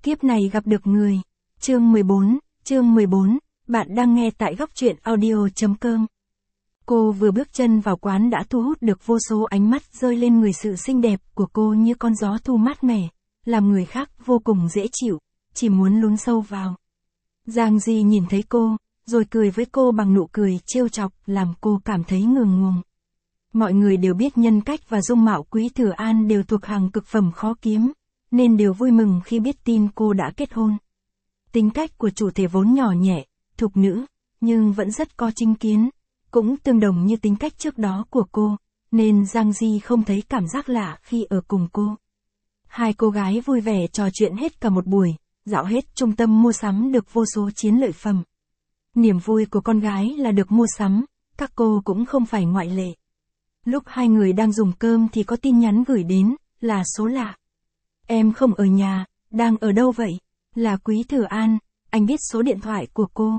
Kiếp này gặp được người. Chương 14, bạn đang nghe tại góc truyện audio.com. Cô vừa bước chân vào quán đã thu hút được vô số ánh mắt rơi lên người, sự xinh đẹp của cô như con gió thu mát mẻ, làm người khác vô cùng dễ chịu, chỉ muốn lún sâu vào. Giang Di nhìn thấy cô, rồi cười với cô bằng nụ cười trêu chọc, làm cô cảm thấy ngượng ngùng. Mọi người đều biết nhân cách và dung mạo Quý Thừa An đều thuộc hàng cực phẩm khó kiếm, nên đều vui mừng khi biết tin cô đã kết hôn. Tính cách của chủ thể vốn nhỏ nhẹ, thục nữ, nhưng vẫn rất có chính kiến, cũng tương đồng như tính cách trước đó của cô, nên Giang Di không thấy cảm giác lạ khi ở cùng cô. Hai cô gái vui vẻ trò chuyện hết cả một buổi, dạo hết trung tâm mua sắm được vô số chiến lợi phẩm. Niềm vui của con gái là được mua sắm, các cô cũng không phải ngoại lệ. Lúc hai người đang dùng cơm thì có tin nhắn gửi đến, là số lạ. Em không ở nhà, đang ở đâu vậy? Là Quý Thừa An, anh biết số điện thoại của cô.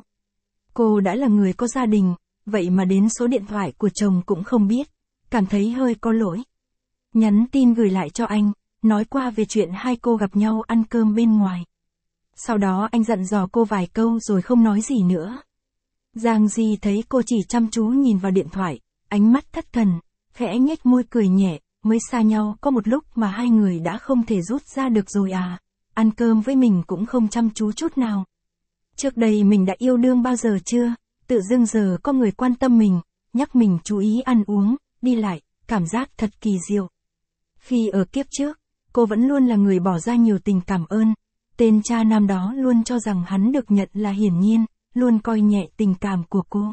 Cô đã là người có gia đình, vậy mà đến số điện thoại của chồng cũng không biết, cảm thấy hơi có lỗi. Nhắn tin gửi lại cho anh, nói qua về chuyện hai cô gặp nhau ăn cơm bên ngoài. Sau đó anh dặn dò cô vài câu rồi không nói gì nữa. Giang Di thấy cô chỉ chăm chú nhìn vào điện thoại, ánh mắt thất thần, khẽ nhếch môi cười nhẹ, mới xa nhau có một lúc mà hai người đã không thể rút ra được rồi à, ăn cơm với mình cũng không chăm chú chút nào. Trước đây mình đã yêu đương bao giờ chưa, tự dưng giờ có người quan tâm mình, nhắc mình chú ý ăn uống, đi lại, cảm giác thật kỳ diệu. Khi ở kiếp trước, cô vẫn luôn là người bỏ ra nhiều tình cảm ơn, tên cha nam đó luôn cho rằng hắn được nhận là hiển nhiên, luôn coi nhẹ tình cảm của cô.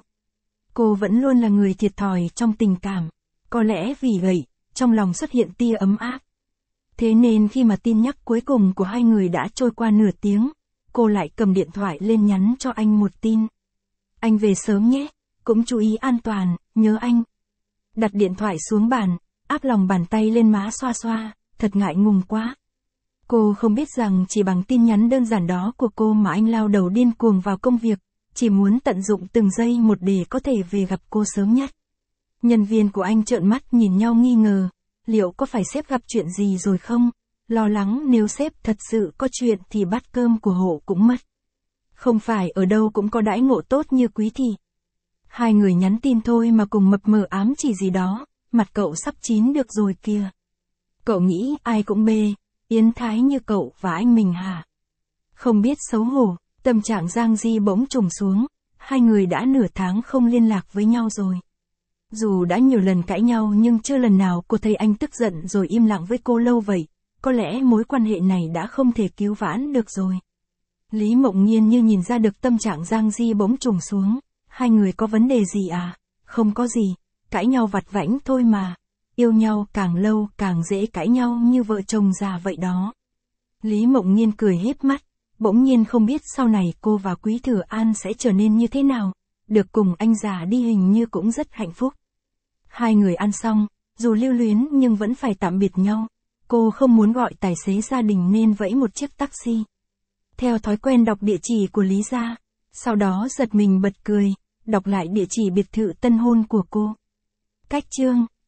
Cô vẫn luôn là người thiệt thòi trong tình cảm, có lẽ vì vậy, trong lòng xuất hiện tia ấm áp. Thế nên khi mà tin nhắc cuối cùng của hai người đã trôi qua nửa tiếng, cô lại cầm điện thoại lên nhắn cho anh một tin. Anh về sớm nhé, cũng chú ý an toàn, nhớ anh. Đặt điện thoại xuống bàn, áp lòng bàn tay lên má xoa xoa, thật ngại ngùng quá. Cô không biết rằng chỉ bằng tin nhắn đơn giản đó của cô mà anh lao đầu điên cuồng vào công việc, chỉ muốn tận dụng từng giây một để có thể về gặp cô sớm nhất. Nhân viên của anh trợn mắt nhìn nhau nghi ngờ, liệu có phải sếp gặp chuyện gì rồi không? Lo lắng nếu sếp thật sự có chuyện thì bát cơm của hộ cũng mất. Không phải ở đâu cũng có đãi ngộ tốt như Quý thì. Hai người nhắn tin thôi mà cùng mập mờ ám chỉ gì đó, mặt cậu sắp chín được rồi kìa. Cậu nghĩ ai cũng bê, yến thái như cậu và anh mình hả? Không biết xấu hổ, tâm trạng Giang Di bỗng trùng xuống, hai người đã nửa tháng không liên lạc với nhau rồi. Dù đã nhiều lần cãi nhau nhưng chưa lần nào cô thấy anh tức giận rồi im lặng với cô lâu vậy, có lẽ mối quan hệ này đã không thể cứu vãn được rồi. Lý Mộng Nhiên như nhìn ra được tâm trạng Giang Di bỗng trùng xuống, hai người có vấn đề gì à? Không có gì, cãi nhau vặt vãnh thôi mà, yêu nhau càng lâu càng dễ cãi nhau như vợ chồng già vậy đó. Lý Mộng Nhiên cười híp mắt, bỗng nhiên không biết sau này cô và Quý Thừa An sẽ trở nên như thế nào, được cùng anh già đi hình như cũng rất hạnh phúc. Hai người ăn xong, dù lưu luyến nhưng vẫn phải tạm biệt nhau, cô không muốn gọi tài xế gia đình nên vẫy một chiếc taxi. Theo thói quen đọc địa chỉ của Lý gia, sau đó giật mình bật cười, đọc lại địa chỉ biệt thự tân hôn của cô. Cách chương